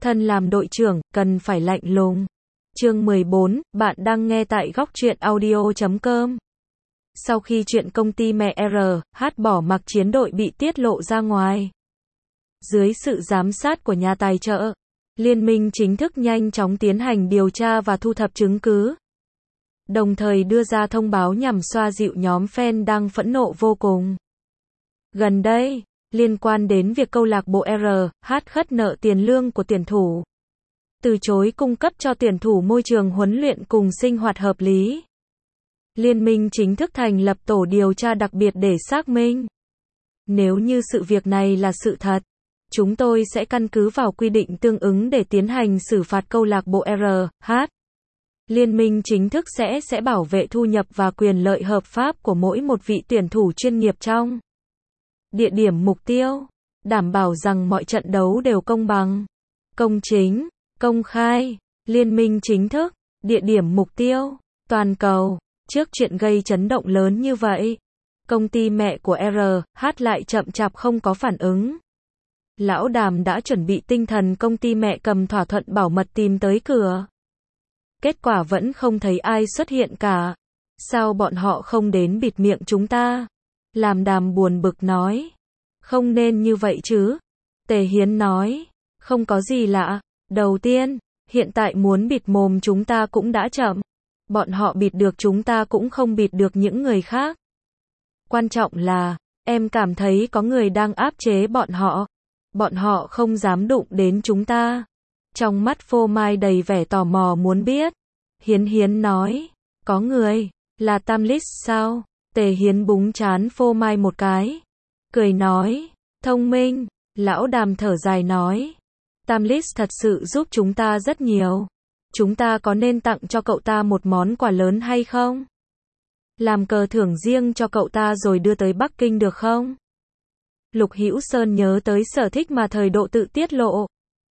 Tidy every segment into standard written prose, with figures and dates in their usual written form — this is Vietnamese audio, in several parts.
Thân làm đội trưởng, cần phải lạnh lùng. Chương 14, bạn đang nghe tại góc truyện audio.com. Sau khi chuyện công ty mẹ RH bỏ mặc chiến đội bị tiết lộ ra ngoài, dưới sự giám sát của nhà tài trợ, liên minh chính thức nhanh chóng tiến hành điều tra và thu thập chứng cứ, đồng thời đưa ra thông báo nhằm xoa dịu nhóm fan đang phẫn nộ vô cùng. Gần đây, liên quan đến việc câu lạc bộ RH khất nợ tiền lương của tuyển thủ, từ chối cung cấp cho tuyển thủ môi trường huấn luyện cùng sinh hoạt hợp lý, liên minh chính thức thành lập tổ điều tra đặc biệt để xác minh. Nếu như sự việc này là sự thật, chúng tôi sẽ căn cứ vào quy định tương ứng để tiến hành xử phạt câu lạc bộ RH. Liên minh chính thức sẽ bảo vệ thu nhập và quyền lợi hợp pháp của mỗi một vị tuyển thủ chuyên nghiệp trong địa điểm mục tiêu, đảm bảo rằng mọi trận đấu đều công bằng, công chính, công khai. Liên minh chính thức, địa điểm mục tiêu, toàn cầu. Trước chuyện gây chấn động lớn như vậy, công ty mẹ của RH lại chậm chạp không có phản ứng. Lão Đàm đã chuẩn bị tinh thần công ty mẹ cầm thỏa thuận bảo mật tìm tới cửa. Kết quả vẫn không thấy ai xuất hiện cả. Sao bọn họ không đến bịt miệng chúng ta? Làm Đàm buồn bực nói. Không nên như vậy chứ. Tề Hiến nói. Không có gì lạ. Đầu tiên, hiện tại muốn bịt mồm chúng ta cũng đã chậm. Bọn họ bịt được chúng ta cũng không bịt được những người khác. Quan trọng là, em cảm thấy có người đang áp chế bọn họ. Bọn họ không dám đụng đến chúng ta. Trong mắt Phô Mai đầy vẻ tò mò muốn biết. Hiến nói, có người, là Tamlis sao? Tề Hiến búng trán Phô Mai một cái. Cười nói, thông minh. Lão Đàm thở dài nói, Tamlis thật sự giúp chúng ta rất nhiều. Chúng ta có nên tặng cho cậu ta một món quà lớn hay không? Làm cờ thưởng riêng cho cậu ta rồi đưa tới Bắc Kinh được không? Lục Hữu Sơn nhớ tới sở thích mà thời độ tự tiết lộ.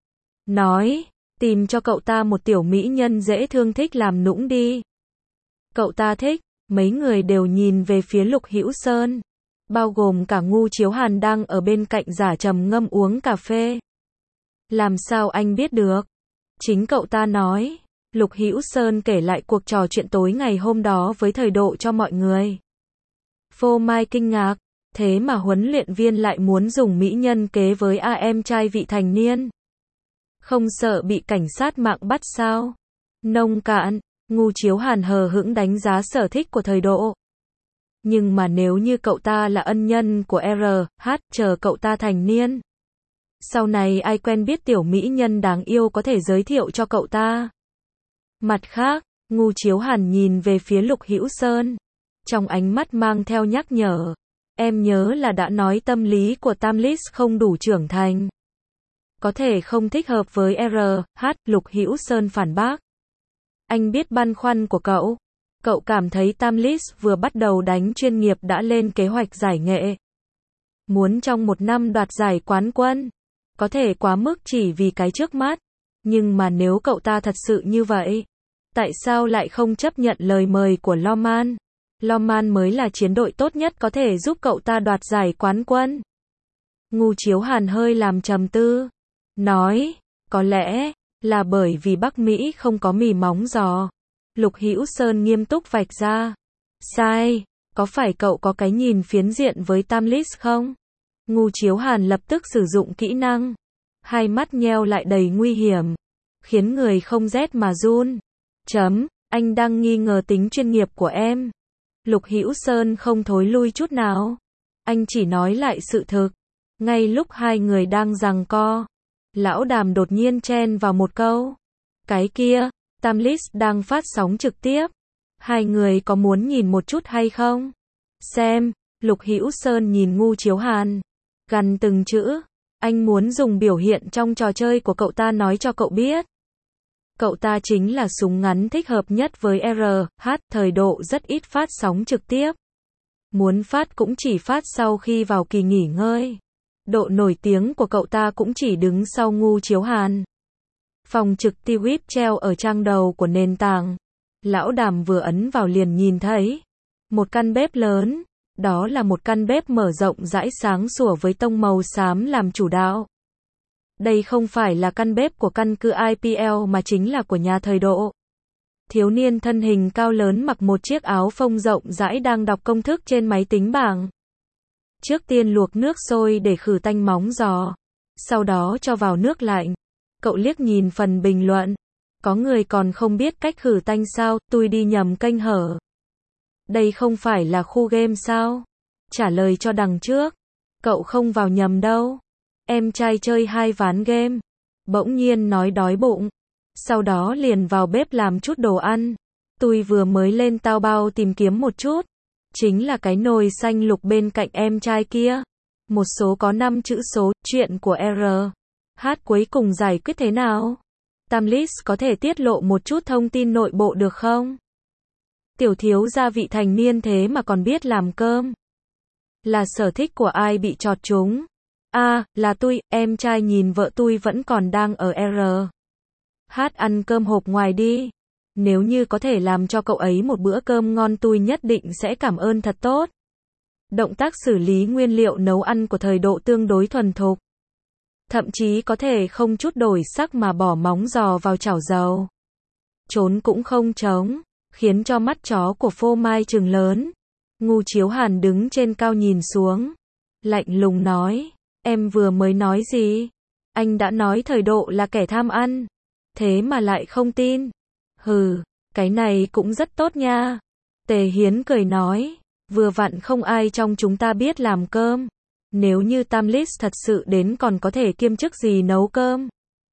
Nói, tìm cho cậu ta một tiểu mỹ nhân dễ thương thích làm nũng đi. Cậu ta thích. Mấy người đều nhìn về phía Lục Hữu Sơn, bao gồm cả Ngu Chiếu Hàn đang ở bên cạnh giả trầm ngâm uống cà phê. Làm sao anh biết được? Chính cậu ta nói. Lục Hữu Sơn kể lại cuộc trò chuyện tối ngày hôm đó với thời độ cho mọi người. Phô Mai kinh ngạc, thế mà huấn luyện viên lại muốn dùng mỹ nhân kế với em trai vị thành niên. Không sợ bị cảnh sát mạng bắt sao? Nông cạn. Ngu Chiếu Hàn hờ hững đánh giá sở thích của thời độ. Nhưng mà nếu như cậu ta là ân nhân của RH, chờ cậu ta thành niên, sau này ai quen biết tiểu mỹ nhân đáng yêu có thể giới thiệu cho cậu ta. Mặt khác, Ngu Chiếu Hàn nhìn về phía Lục Hữu Sơn, trong ánh mắt mang theo nhắc nhở. Em nhớ là đã nói tâm lý của Tamlis không đủ trưởng thành. Có thể không thích hợp với RH, Lục Hữu Sơn phản bác. Anh biết băn khoăn của cậu. Cậu cảm thấy Tamlis vừa bắt đầu đánh chuyên nghiệp đã lên kế hoạch giải nghệ. Muốn trong một năm đoạt giải quán quân. Có thể quá mức chỉ vì cái trước mắt. Nhưng mà nếu cậu ta thật sự như vậy, tại sao lại không chấp nhận lời mời của Loman? Loman mới là chiến đội tốt nhất có thể giúp cậu ta đoạt giải quán quân. Ngu Chiếu Hàn hơi làm trầm tư. Nói, có lẽ là bởi vì Bắc Mỹ không có mì móng giò. Lục Hữu Sơn nghiêm túc vạch ra. Sai, có phải cậu có cái nhìn phiến diện với Tamlis không? Ngu Chiếu Hàn lập tức sử dụng kỹ năng. Hai mắt nheo lại đầy nguy hiểm, khiến người không rét mà run. Anh đang nghi ngờ tính chuyên nghiệp của em. Lục Hữu Sơn không thối lui chút nào. Anh chỉ nói lại sự thực. Ngay lúc hai người đang giằng co, Lão Đàm đột nhiên chen vào một câu. Cái kia, Tamlis đang phát sóng trực tiếp. Hai người có muốn nhìn một chút hay không? Xem. Lục Hữu Sơn nhìn Ngu Chiếu Hàn, gằn từng chữ. Anh muốn dùng biểu hiện trong trò chơi của cậu ta nói cho cậu biết. Cậu ta chính là súng ngắn thích hợp nhất với RH, thời độ rất ít phát sóng trực tiếp. Muốn phát cũng chỉ phát sau khi vào kỳ nghỉ ngơi. Độ nổi tiếng của cậu ta cũng chỉ đứng sau Ngu Chiếu Hàn. Phòng trực tiếp treo ở trang đầu của nền tảng. Lão Đàm vừa ấn vào liền nhìn thấy một căn bếp lớn. Đó là một căn bếp mở rộng rãi sáng sủa với tông màu xám làm chủ đạo. Đây không phải là căn bếp của căn cứ IPL mà chính là của nhà thời Độ. Thiếu niên thân hình cao lớn mặc một chiếc áo phông rộng rãi đang đọc công thức trên máy tính bảng. Trước tiên luộc nước sôi để khử tanh móng giò. Sau đó cho vào nước lạnh. Cậu liếc nhìn phần bình luận. Có người còn không biết cách khử tanh sao, tôi đi nhầm kênh hở. Đây không phải là khu game sao? Trả lời cho đằng trước. Cậu không vào nhầm đâu. Em trai chơi 2 ván game. Bỗng nhiên nói đói bụng. Sau đó liền vào bếp làm chút đồ ăn. Tôi vừa mới lên Taobao tìm kiếm một chút. Chính là cái nồi xanh lục bên cạnh em trai kia. Một số có 5 chữ số, chuyện của R. H cuối cùng giải quyết thế nào? Tamlis có thể tiết lộ một chút thông tin nội bộ được không? Tiểu thiếu gia vị thành niên thế mà còn biết làm cơm. Là sở thích của ai bị chọt trúng? Là tôi, em trai nhìn vợ tôi vẫn còn đang ở R. H ăn cơm hộp ngoài đi. Nếu như có thể làm cho cậu ấy một bữa cơm ngon tôi nhất định sẽ cảm ơn thật tốt. Động tác xử lý nguyên liệu nấu ăn của thời Độ tương đối thuần thục. Thậm chí có thể không chút đổi sắc mà bỏ móng giò vào chảo dầu. Trốn cũng không trống, khiến cho mắt chó của Phô Mai trừng lớn. Ngu Chiếu Hàn đứng trên cao nhìn xuống. Lạnh lùng nói, em vừa mới nói gì? Anh đã nói thời Độ là kẻ tham ăn. Thế mà lại không tin. Hừ, cái này cũng rất tốt nha. Tề Hiến cười nói, vừa vặn không ai trong chúng ta biết làm cơm. Nếu như Tamlis thật sự đến còn có thể kiêm chức gì nấu cơm.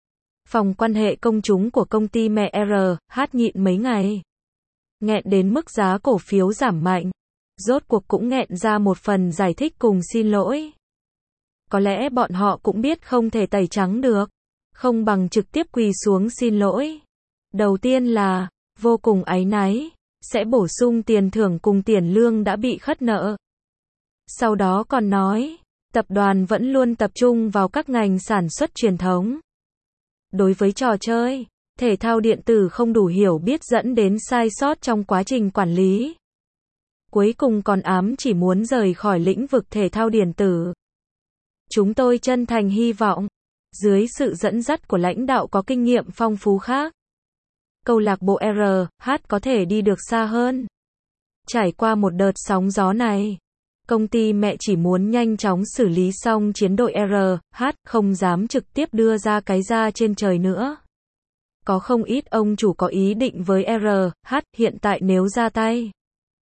Phòng quan hệ công chúng của công ty mẹ RH nhịn mấy ngày. Nghẹn đến mức giá cổ phiếu giảm mạnh. Rốt cuộc cũng nghẹn ra một phần giải thích cùng xin lỗi. Có lẽ bọn họ cũng biết không thể tẩy trắng được. Không bằng trực tiếp quỳ xuống xin lỗi. Đầu tiên là, vô cùng áy náy, sẽ bổ sung tiền thưởng cùng tiền lương đã bị khất nợ. Sau đó còn nói, tập đoàn vẫn luôn tập trung vào các ngành sản xuất truyền thống. Đối với trò chơi, thể thao điện tử không đủ hiểu biết dẫn đến sai sót trong quá trình quản lý. Cuối cùng còn ám chỉ muốn rời khỏi lĩnh vực thể thao điện tử. Chúng tôi chân thành hy vọng, dưới sự dẫn dắt của lãnh đạo có kinh nghiệm phong phú khác, câu lạc bộ RH có thể đi được xa hơn. Trải qua một đợt sóng gió này, công ty mẹ chỉ muốn nhanh chóng xử lý xong chiến đội RH, không dám trực tiếp đưa ra cái ra trên trời nữa. Có không ít ông chủ có ý định với RH, hiện tại nếu ra tay,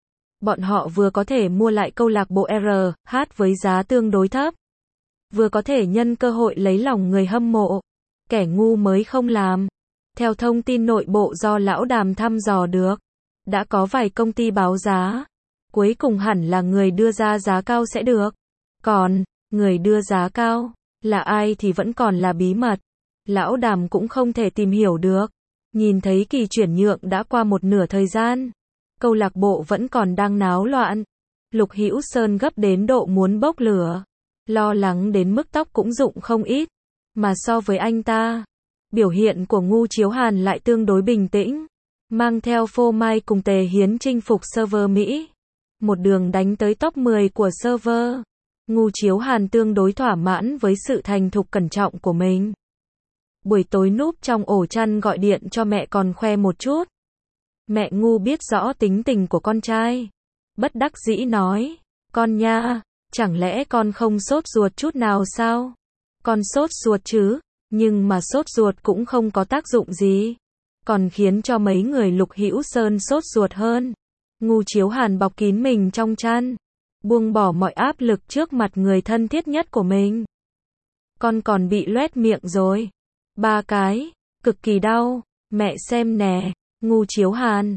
bọn họ vừa có thể mua lại câu lạc bộ RH với giá tương đối thấp, vừa có thể nhân cơ hội lấy lòng người hâm mộ. Kẻ ngu mới không làm. Theo thông tin nội bộ do lão Đàm thăm dò được, đã có vài công ty báo giá. Cuối cùng hẳn là người đưa ra giá cao sẽ được. Còn, người đưa giá cao là ai thì vẫn còn là bí mật. Lão Đàm cũng không thể tìm hiểu được. Nhìn thấy kỳ chuyển nhượng đã qua một nửa thời gian, câu lạc bộ vẫn còn đang náo loạn. Lục Hữu Sơn gấp đến độ muốn bốc lửa, lo lắng đến mức tóc cũng rụng không ít. Mà so với anh ta, biểu hiện của Ngu Chiếu Hàn lại tương đối bình tĩnh, mang theo Phô Mai cùng Tề Hiến chinh phục server Mỹ. Một đường đánh tới top 10 của server. Ngu Chiếu Hàn tương đối thỏa mãn với sự thành thục cẩn trọng của mình. Buổi tối núp trong ổ chăn gọi điện cho mẹ còn khoe một chút. Mẹ Ngu biết rõ tính tình của con trai. Bất đắc dĩ nói, con nha, chẳng lẽ con không sốt ruột chút nào sao? Con sốt ruột chứ, nhưng mà sốt ruột cũng không có tác dụng gì. Còn khiến cho mấy người Lục Hữu Sơn sốt ruột hơn. Ngu Chiếu Hàn bọc kín mình trong chăn, buông bỏ mọi áp lực trước mặt người thân thiết nhất của mình. Con còn bị loét miệng rồi. 3 cái, cực kỳ đau. Mẹ xem nè. Ngu Chiếu Hàn,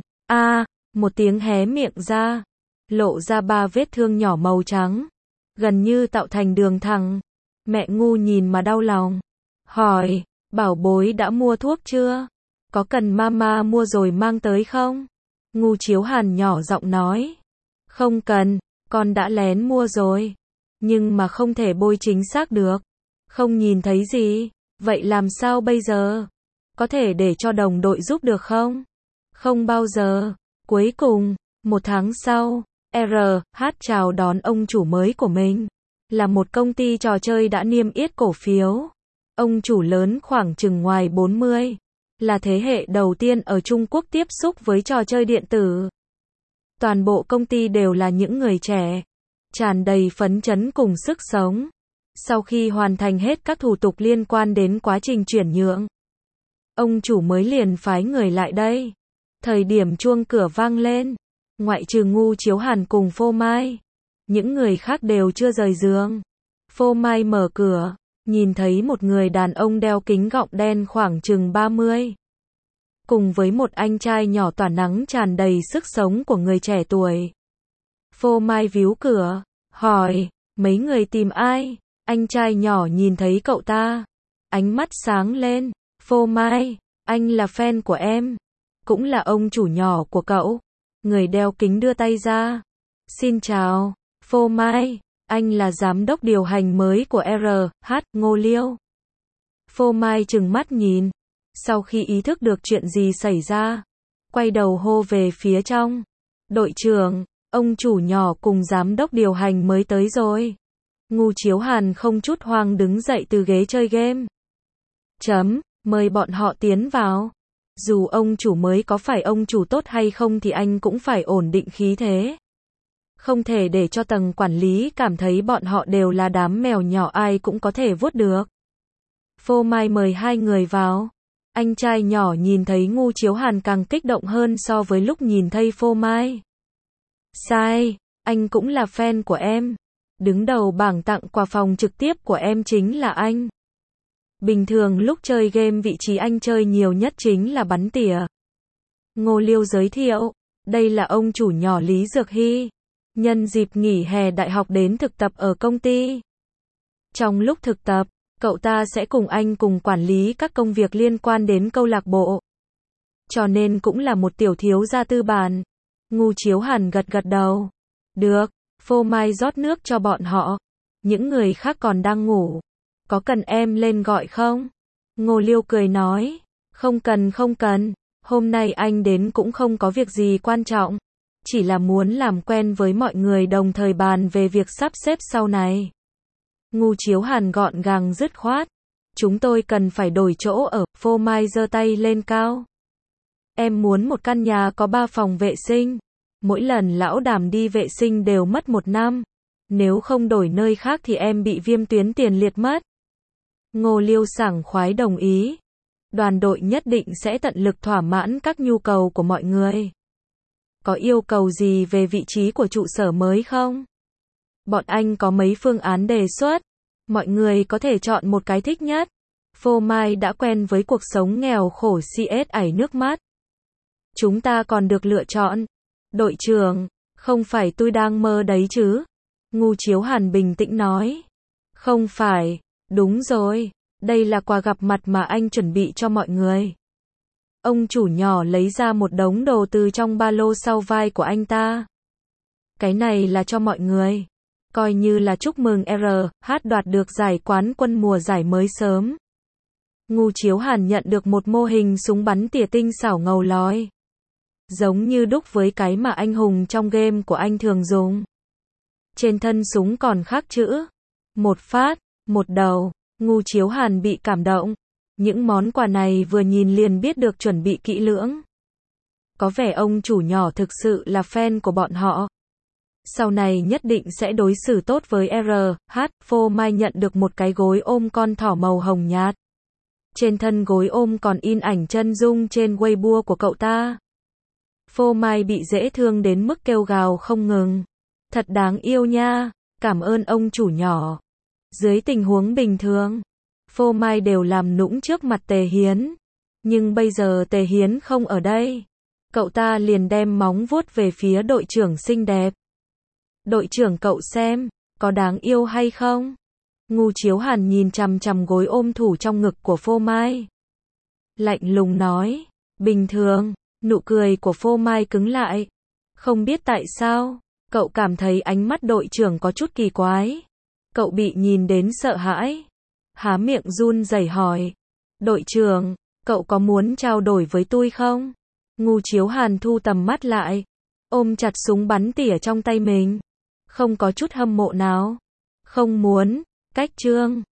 một tiếng hé miệng ra, lộ ra 3 vết thương nhỏ màu trắng, gần như tạo thành đường thẳng. Mẹ Ngu nhìn mà đau lòng, hỏi, bảo bối đã mua thuốc chưa? Có cần mama mua rồi mang tới không? Ngu Chiếu Hàn nhỏ giọng nói, không cần, con đã lén mua rồi, nhưng mà không thể bôi chính xác được, không nhìn thấy gì, vậy làm sao bây giờ? Có thể để cho đồng đội giúp được không? Không bao giờ. Cuối cùng, 1 tháng sau, RH chào đón ông chủ mới của mình, là một công ty trò chơi đã niêm yết cổ phiếu. Ông chủ lớn khoảng chừng ngoài 40, là thế hệ đầu tiên ở Trung Quốc tiếp xúc với trò chơi điện tử. Toàn bộ công ty đều là những người trẻ, tràn đầy phấn chấn cùng sức sống. Sau khi hoàn thành hết các thủ tục liên quan đến quá trình chuyển nhượng, ông chủ mới liền phái người lại đây. Thời điểm chuông cửa vang lên, ngoại trừ Ngu Chiếu Hàn cùng Phô Mai, những người khác đều chưa rời giường. Phô Mai mở cửa, nhìn thấy một người đàn ông đeo kính gọng đen khoảng chừng 30. Cùng với một anh trai nhỏ tỏa nắng tràn đầy sức sống của người trẻ tuổi. Phô Mai víu cửa, hỏi, mấy người tìm ai? Anh trai nhỏ nhìn thấy cậu ta, ánh mắt sáng lên. Phô Mai, anh là fan của em, cũng là ông chủ nhỏ của cậu. Người đeo kính đưa tay ra. Xin chào, Phô Mai, anh là giám đốc điều hành mới của RH, Ngô Liêu. Phô Mai trừng mắt nhìn, sau khi ý thức được chuyện gì xảy ra, quay đầu hô về phía trong. Đội trưởng, ông chủ nhỏ cùng giám đốc điều hành mới tới rồi. Ngu Chiếu Hàn không chút hoang đứng dậy từ ghế chơi game. Mời bọn họ tiến vào. Dù ông chủ mới có phải ông chủ tốt hay không thì anh cũng phải ổn định khí thế. Không thể để cho tầng quản lý cảm thấy bọn họ đều là đám mèo nhỏ ai cũng có thể vuốt được. Phô Mai mời hai người vào. Anh trai nhỏ nhìn thấy Ngu Chiếu Hàn càng kích động hơn so với lúc nhìn thấy Phô Mai. Sai, anh cũng là fan của em. Đứng đầu bảng tặng quà phòng trực tiếp của em chính là anh. Bình thường lúc chơi game vị trí anh chơi nhiều nhất chính là bắn tỉa. Ngô Liêu giới thiệu, đây là ông chủ nhỏ Lý Dược Hy. Nhân dịp nghỉ hè đại học đến thực tập ở công ty. Trong lúc thực tập, cậu ta sẽ cùng anh cùng quản lý các công việc liên quan đến câu lạc bộ. Cho nên cũng là một tiểu thiếu gia tư bản. Ngu Chiếu Hàn gật gật đầu. Được, Phô Mai rót nước cho bọn họ. Những người khác còn đang ngủ. Có cần em lên gọi không? Ngô Liêu cười nói. Không cần. Hôm nay anh đến cũng không có việc gì quan trọng. Chỉ là muốn làm quen với mọi người đồng thời bàn về việc sắp xếp sau này. Ngu Chiếu Hàn gọn gàng dứt khoát. Chúng tôi cần phải đổi chỗ ở. Phô Mai giơ tay lên cao. Em muốn một căn nhà có 3 phòng vệ sinh. Mỗi lần lão Đàm đi vệ sinh đều mất 1 năm. Nếu không đổi nơi khác thì em bị viêm tuyến tiền liệt mất. Ngô Liêu sảng khoái đồng ý. Đoàn đội nhất định sẽ tận lực thỏa mãn các nhu cầu của mọi người. Có yêu cầu gì về vị trí của trụ sở mới không? Bọn anh có mấy phương án đề xuất. Mọi người có thể chọn một cái thích nhất. Phô Mai đã quen với cuộc sống nghèo khổ CS ảy nước mắt. Chúng ta còn được lựa chọn. Đội trưởng, không phải tôi đang mơ đấy chứ? Ngu Chiếu Hàn bình tĩnh nói. Không phải, đúng rồi, đây là quà gặp mặt mà anh chuẩn bị cho mọi người. Ông chủ nhỏ lấy ra một đống đồ từ trong ba lô sau vai của anh ta. Cái này là cho mọi người. Coi như là chúc mừng RH đoạt được giải quán quân mùa giải mới sớm. Ngu Chiếu Hàn nhận được một mô hình súng bắn tỉa tinh xảo ngầu lòi. Giống như đúc với cái mà anh hùng trong game của anh thường dùng. Trên thân súng còn khắc chữ. Một phát, một đầu. Ngu Chiếu Hàn bị cảm động. Những món quà này vừa nhìn liền biết được chuẩn bị kỹ lưỡng. Có vẻ ông chủ nhỏ thực sự là fan của bọn họ. Sau này nhất định sẽ đối xử tốt với RH. Phô Mai nhận được một cái gối ôm con thỏ màu hồng nhạt. Trên thân gối ôm còn in ảnh chân dung trên Weibo của cậu ta. Phô Mai bị dễ thương đến mức kêu gào không ngừng. Thật đáng yêu nha, cảm ơn ông chủ nhỏ. Dưới tình huống bình thường, Phô Mai đều làm nũng trước mặt Tề Hiến. Nhưng bây giờ Tề Hiến không ở đây. Cậu ta liền đem móng vuốt về phía đội trưởng xinh đẹp. Đội trưởng cậu xem, có đáng yêu hay không? Ngu Chiếu Hàn nhìn chằm chằm gối ôm thủ trong ngực của Phô Mai. Lạnh lùng nói, bình thường, nụ cười của Phô Mai cứng lại. Không biết tại sao, cậu cảm thấy ánh mắt đội trưởng có chút kỳ quái. Cậu bị nhìn đến sợ hãi. Há miệng run rẩy hỏi. Đội trưởng, cậu có muốn trao đổi với tôi không? Ngu Chiếu Hàn thu tầm mắt lại. Ôm chặt súng bắn tỉa trong tay mình. Không có chút hâm mộ nào. Không muốn. Cách trương.